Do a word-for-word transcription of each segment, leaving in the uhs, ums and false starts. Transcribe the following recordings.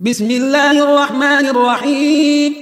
بسم الله الرحمن الرحيم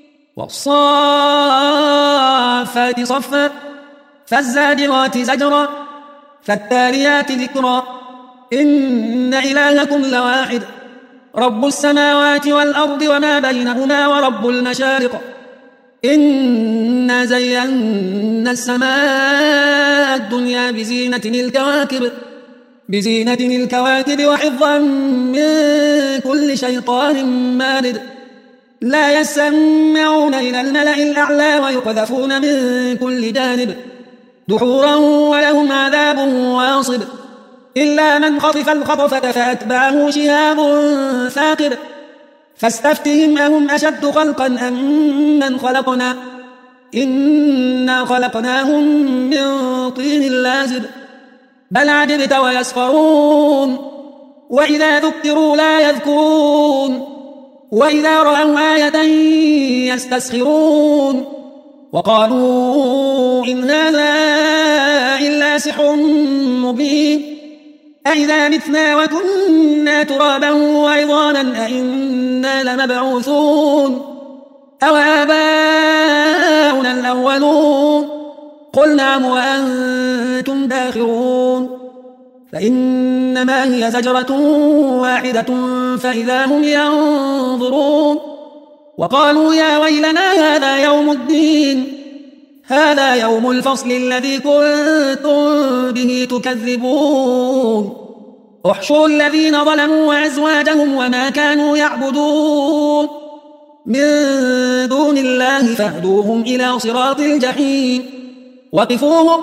والصافات صفا فالزاجرات زجرا فالتاليات ذكرا إن إلهكم لواحد رب السماوات والأرض وما بينهما ورب المشارق إنا زينا السماء الدنيا بزينة الكواكب بزينة الكواكب وحفظا من كل شيطان مارد لا يسمعون إلى الملأ الأعلى ويقذفون من كل جانب دحورا ولهم عذاب واصب إلا من خطف الخطفة فأتبعه شهاب ثاقب فاستفتهم أهم أشد خلقا أم من خلقنا إنا خلقناهم من طين لازب بل عجبت ويسخرون وإذا ذكروا لا يذكرون وإذا رأوا آية يستسخرون وقالوا إن هذا إلا سحر مبين أئذا متنا وكنا ترابا وعظاما أئنا لمبعوثون أو آباؤنا الأولون قل نعم وأنتم داخرون فإنما هي زجرة واحدة فإذا هم ينظرون وقالوا يا ويلنا هذا يوم الدين هذا يوم الفصل الذي كنتم به تكذبون احشروا الذين ظلموا وأزواجهم وما كانوا يعبدون من دون الله فاهدوهم إلى صراط الجحيم وقفوهم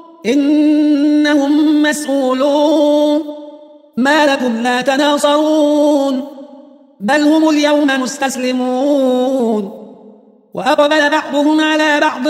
إنهم مسؤولون ما لكم لا تناصرون بل هم اليوم مستسلمون وأقبل بعضهم على بعض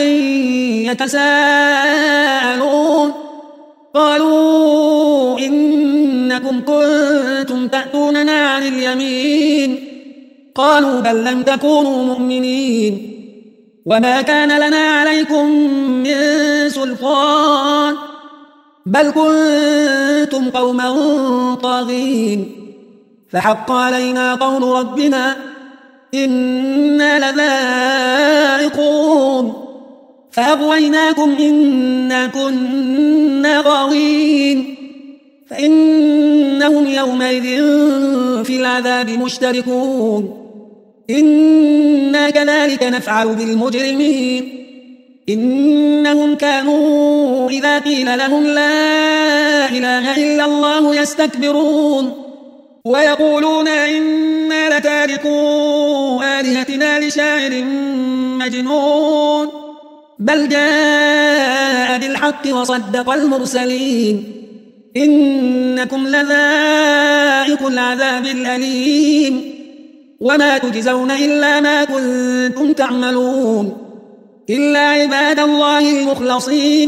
يتساءلون قالوا إنكم كنتم تأتوننا عن اليمين قالوا بل لم تكونوا مؤمنين وما كان لنا عليكم من سلطان بل كنتم قوما طاغين فحق علينا قول ربنا إنا لذائقون فأغويناكم إنا كنا غاوين فإنهم يومئذ في العذاب مشتركون إنا كذلك نفعل بالمجرمين إنهم كانوا إذا قيل لهم لا إله إلا الله يستكبرون ويقولون إنا لتاركوا آلهتنا لشاعر مجنون بل جاء بالحق وصدق المرسلين إنكم لذائق العذاب الأليم وما تجزون إلا ما كنتم تعملون إلا عباد الله المخلصين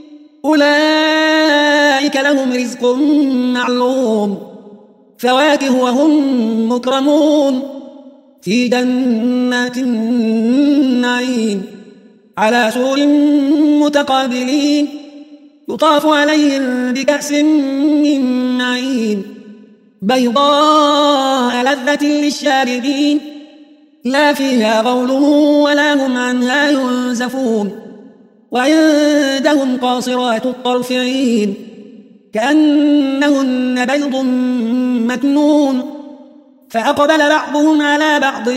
أولئك لهم رزق معلوم فواكه وهم مكرمون في جنات النعيم على سرر متقابلين يطاف عليهم بكأس من معين بيضاء لذة للشاربين لا فيها غول ولا هم عنها ينزفون وعندهم قاصرات الطرف عين كأنهن بيض مكنون فأقبل بعضهم على بعض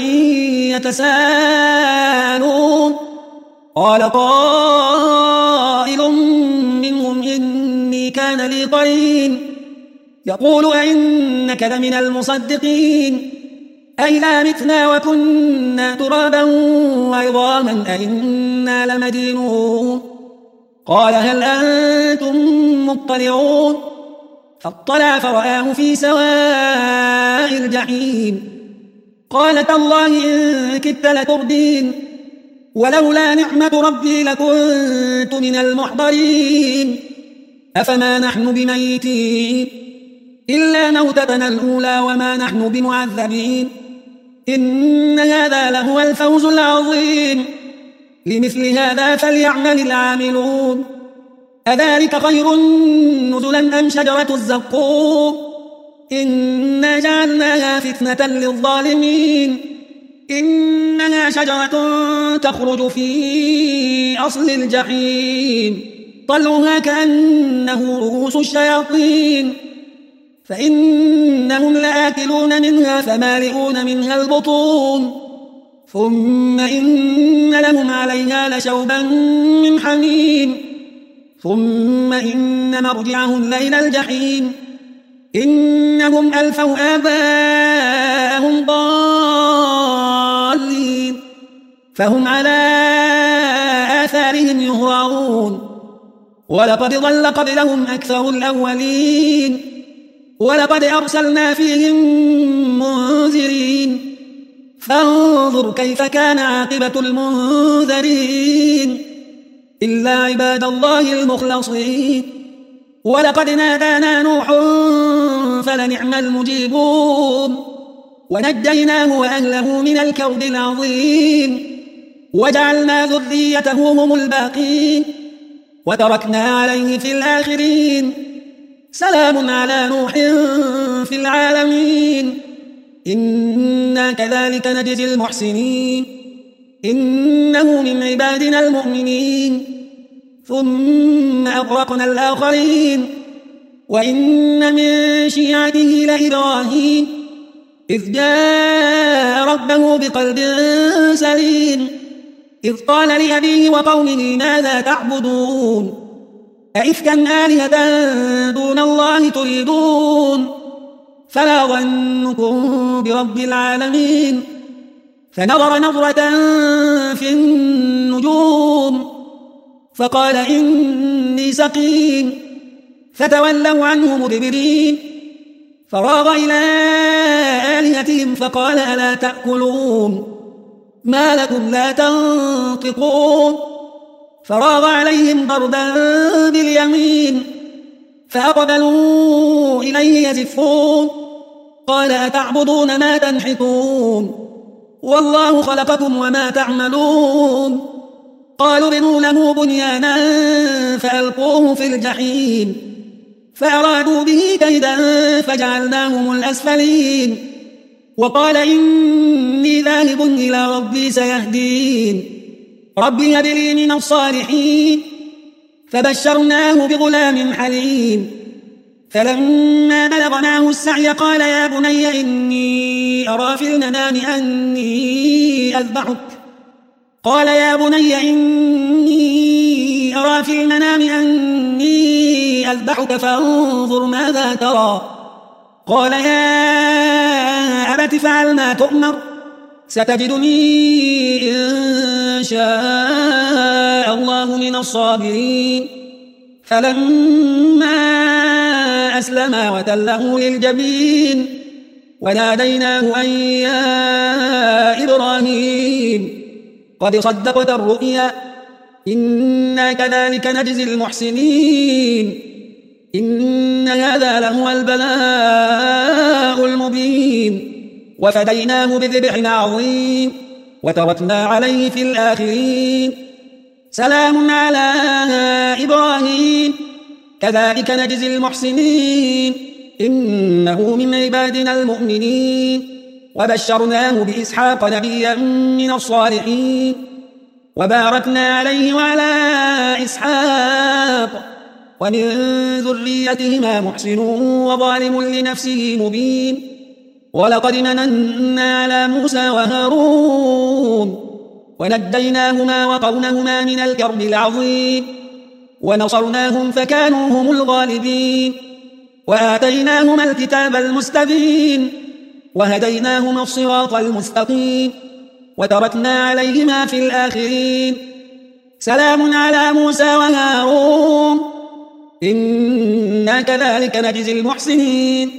يتساءلون قال قائل منهم إني كان لي قرين يقول أئنك لمن المصدقين أئذا متنا وكنا ترابا وعظاما أئنا لمدينون قال هل أنتم مطلعون فاطلع فرآه في سواء الجحيم قال تالله إن كدت لتردين ولولا نعمة ربي لكنت من المحضرين أفما نحن بميتين إلا موتتنا الأولى وما نحن بمعذبين إن هذا لهو الفوز العظيم لمثل هذا فليعمل العاملون أذلك خير نزلا أم شجرة الزقوم إنا جعلناها فتنة للظالمين إنها شجرة تخرج في أصل الجحيم طلعها كأنه رؤوس الشياطين فإنهم لآكلون منها فمالئون منها البطون ثم إن لهم عليها لشوبا من حميم ثم إن مرجعهم لإلى الجحيم إنهم ألفوا آباءهم ضالين فهم على آثارهم يهرعون ولقد ضل قبلهم أكثر الأولين ولقد أرسلنا فيهم منذرين فانظر كيف كان عاقبة المنذرين إلا عباد الله المخلصين ولقد نادانا نوح فلنعم المجيبون ونجيناه وأهله من الكرب العظيم وجعلنا ذريته هم الباقين وتركنا عليه في الآخرين سلام على نوح في العالمين إنا كذلك نجزي المحسنين إنه من عبادنا المؤمنين ثم أغرقنا الآخرين وإن من شيعته لإبراهيم إذ جاء ربه بقلب سليم إذ قال لأبيه وقومه ماذا تعبدون أئفكا آلهة دون الله تريدون فلا ظنكم برب العالمين فنظر نظرة في النجوم فقال إني سقيم فتولوا عنه مدبرين فراغ إلى آلهتهم فقال ألا تأكلون ما لكم لا تنطقون فراغ عليهم ضربا باليمين فأقبلوا إليه يزفون قال أتعبدون ما تنحتون والله خلقكم وما تعملون قالوا بنوا له بنيانا فألقوه في الجحيم فأرادوا به كيدا فجعلناهم الأسفلين وقال إني ذاهب إلى ربي سيهدين ربي هب لي من الصالحين فبشرناه بغلام حليم فلما بلغ معه السعي قال يا بني إني أرى في المنام أني أذبحك قال يا بني إني أرى في المنام أني أذبحك فانظر ماذا ترى قال يا أبت فعل ما تؤمر ستجدني إن شاء الله من الصابرين فلما أسلما وتله للجبين وناديناه أن يا إبراهيم قد صدقت الرؤيا إنا كذلك نجزي المحسنين إن هذا لهو البلاء المبين وفديناه بذبح عظيم وتركنا عليه في الآخرين سلام على إبراهيم كذلك نجزي المحسنين إنه من عبادنا المؤمنين وبشرناه بإسحاق نبيا من الصالحين وباركنا عليه وعلى إسحاق ومن ذريتهما محسن وظالم لنفسه مبين ولقد مننا على موسى وهارون ونجيناهما وقومهما من الكرب العظيم ونصرناهم فكانوا هم الغالبين وآتيناهما الكتاب المستبين وهديناهما الصراط المستقيم وتركنا عليهما في الآخرين سلام على موسى وهارون إنا كذلك نجزي المحسنين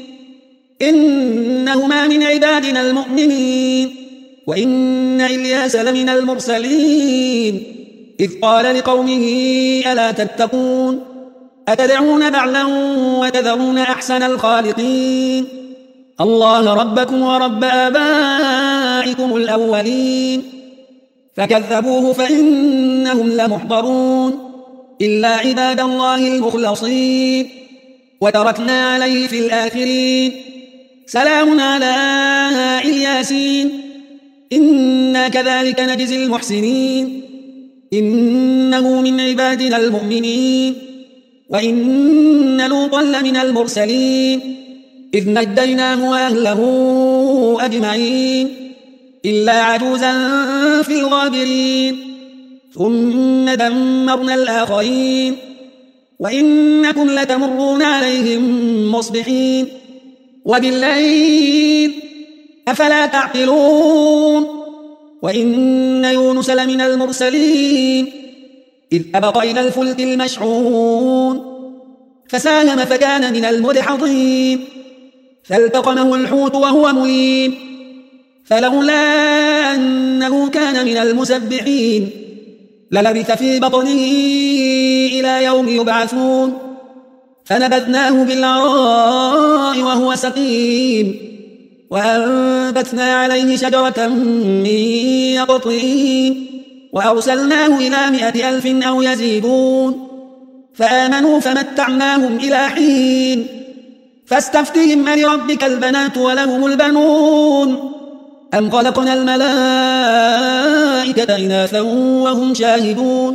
إنهما من عبادنا المؤمنين وإن إلياس لمن المرسلين إذ قال لقومه ألا تتقون أتدعون بعلا وتذرون أحسن الخالقين الله ربكم ورب آبائكم الأولين فكذبوه فإنهم لمحضرون إلا عباد الله المخلصين وتركنا عليه في الآخرين سلام على الياسين إنا كذلك نجزي المحسنين إنه من عبادنا المؤمنين وإن لوطا لمن المرسلين إذ نجيناه وأهله أجمعين إلا عجوزا في الغابرين ثم دمرنا الآخرين وإنكم لتمرون عليهم مصبحين وبالليل أفلا تعقلون وإن يونس لمن المرسلين إذ أبق إلى الفلك المشحون فساهم فكان من المدحضين فالتقمه الحوت وهو مليم فلولا أنه كان من المسبحين للبث في بطنه إلى يوم يبعثون فنبذناه بالعراء وهو سقيم وأنبتنا عليه شجرة من يقطين وأرسلناه إلى مائة ألف أو يزيدون فآمنوا فمتعناهم إلى حين فاستفتهم لربك البنات ولهم البنون أم خلقنا الملائكة إناثا وهم شاهدون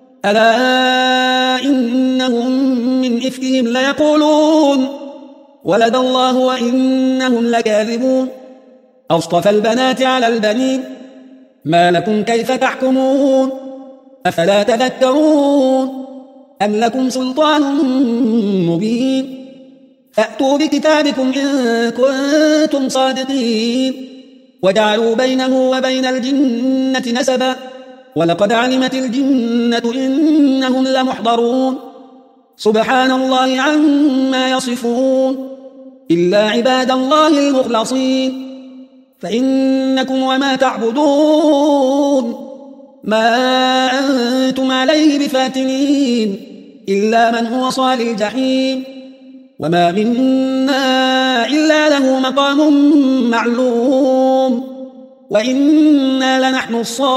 ألا إنهم من إفكهم ليقولون ولد الله وإنهم لكاذبون أصطفى البنات على البنين ما لكم كيف تحكمون أفلا تذكرون أم لكم سلطان مبين فأتوا بكتابكم إن كنتم صادقين وجعلوا بينه وبين الجنة نسبا ولقد علمت الجنة إنهم لمحضرون سبحان الله عما يصفون إلا عباد الله المخلصين فإنكم وما تعبدون ما أنتم عليه بفاتنين إلا من هو صال الجحيم وما منا إلا له مقام معلوم وإنا لنحن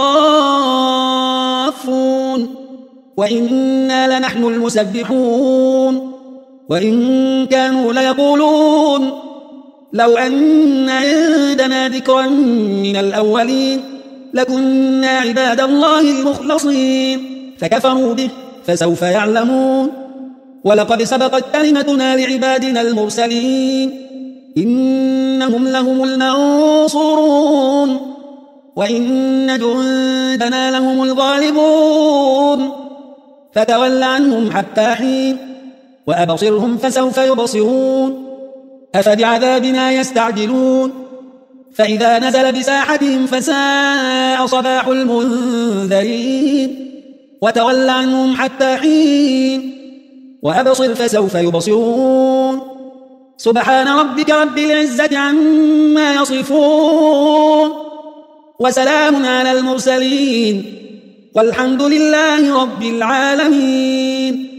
الصافون وإنا لنحن المسبحون وإن كانوا ليقولون لو أن عندنا ذكرا من الأولين لكنا عباد الله المخلصين فكفروا به فسوف يعلمون ولقد سبقت كلمتنا لعبادنا المرسلين إنهم لهم المنصورون وإن جندنا لهم الغالبون فتول عنهم حتى حين وأبصرهم فسوف يبصرون أفبعذابنا يستعجلون فإذا نزل بساحتهم فساء صباح المنذرين وتول عنهم حتى حين وأبصر فسوف يبصرون سبحان ربك رب العزة عما يصفون وسلام على المرسلين والحمد لله رب العالمين.